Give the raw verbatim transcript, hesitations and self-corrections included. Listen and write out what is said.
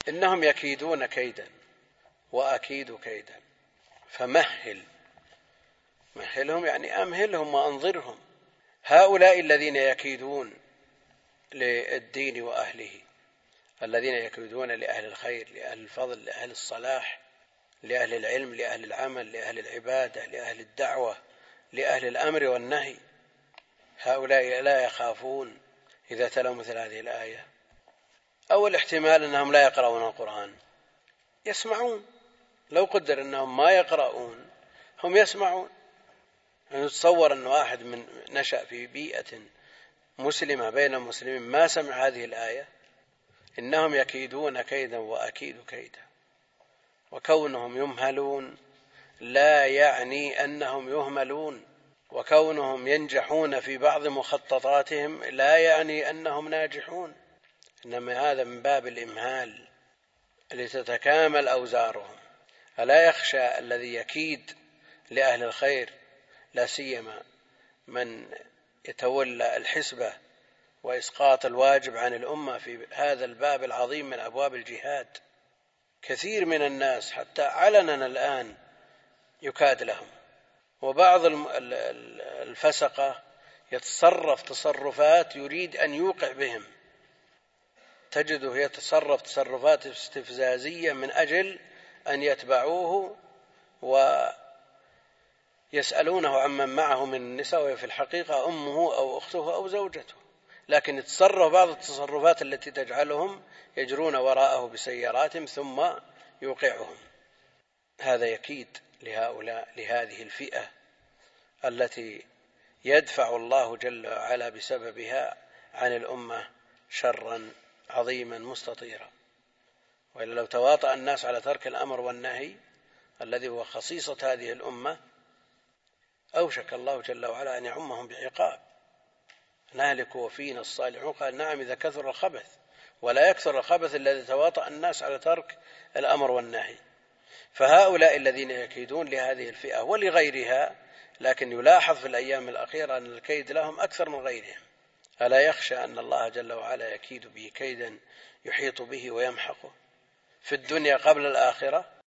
إنهم يكيدون كيدا وأكيد كيدا فمهل، مهلهم يعني أمهلهم وأنظرهم. هؤلاء الذين يكيدون للدين وأهله، الذين يكيدون لأهل الخير، لأهل الفضل، لأهل الصلاح، لأهل العلم، لأهل العمل، لأهل العبادة، لأهل الدعوة، لأهل الأمر والنهي، هؤلاء لا يخافون إذا تلوا مثل هذه الآية. أول احتمال أنهم لا يقرؤون القرآن، يسمعون. لو قدر أنهم ما يقرؤون هم يسمعون. نتصور أن واحد من نشأ في بيئة مسلمة بين المسلمين ما سمع هذه الآية، إنهم يكيدون كيدا وأكيد كيدا. وكونهم يمهلون لا يعني أنهم يهملون، وكونهم ينجحون في بعض مخططاتهم لا يعني أنهم ناجحون، إنما هذا من باب الإمهال لتتكامل أوزارهم. ألا يخشى الذي يكيد لأهل الخير، لا سيما من يتولى الحسبة وإسقاط الواجب عن الأمة في هذا الباب العظيم من أبواب الجهاد؟ كثير من الناس حتى علنا الآن يكاد لهم، وبعض الفسقة يتصرف تصرفات يريد أن يوقع بهم، تجده يتصرف تصرفات استفزازية من أجل أن يتبعوه ويسألونه عمن معه من النساء، وفي الحقيقة أمه أو أخته أو زوجته، لكن يتصرف بعض التصرفات التي تجعلهم يجرون وراءه بسياراتهم ثم يوقعهم. هذا يكيد لهؤلاء، لهذه الفئة التي يدفع الله جل وعلا بسببها عن الأمة شرا عظيما مستطيرا. وإلا لو تواطأ الناس على ترك الأمر والنهي الذي هو خصيصة هذه الأمة أوشك الله جل وعلا أن يعمهم بعقاب. نهلك وفينا الصالحون، قال نعم إذا كثر الخبث، ولا يكثر الخبث الذي تواطأ الناس على ترك الأمر والنهي. فهؤلاء الذين يكيدون لهذه الفئة ولغيرها، لكن يلاحظ في الأيام الأخيرة أن الكيد لهم أكثر من غيرهم. ألا يخشى أن الله جل وعلا يكيد به كيدا يحيط به ويمحقه في الدنيا قبل الآخرة؟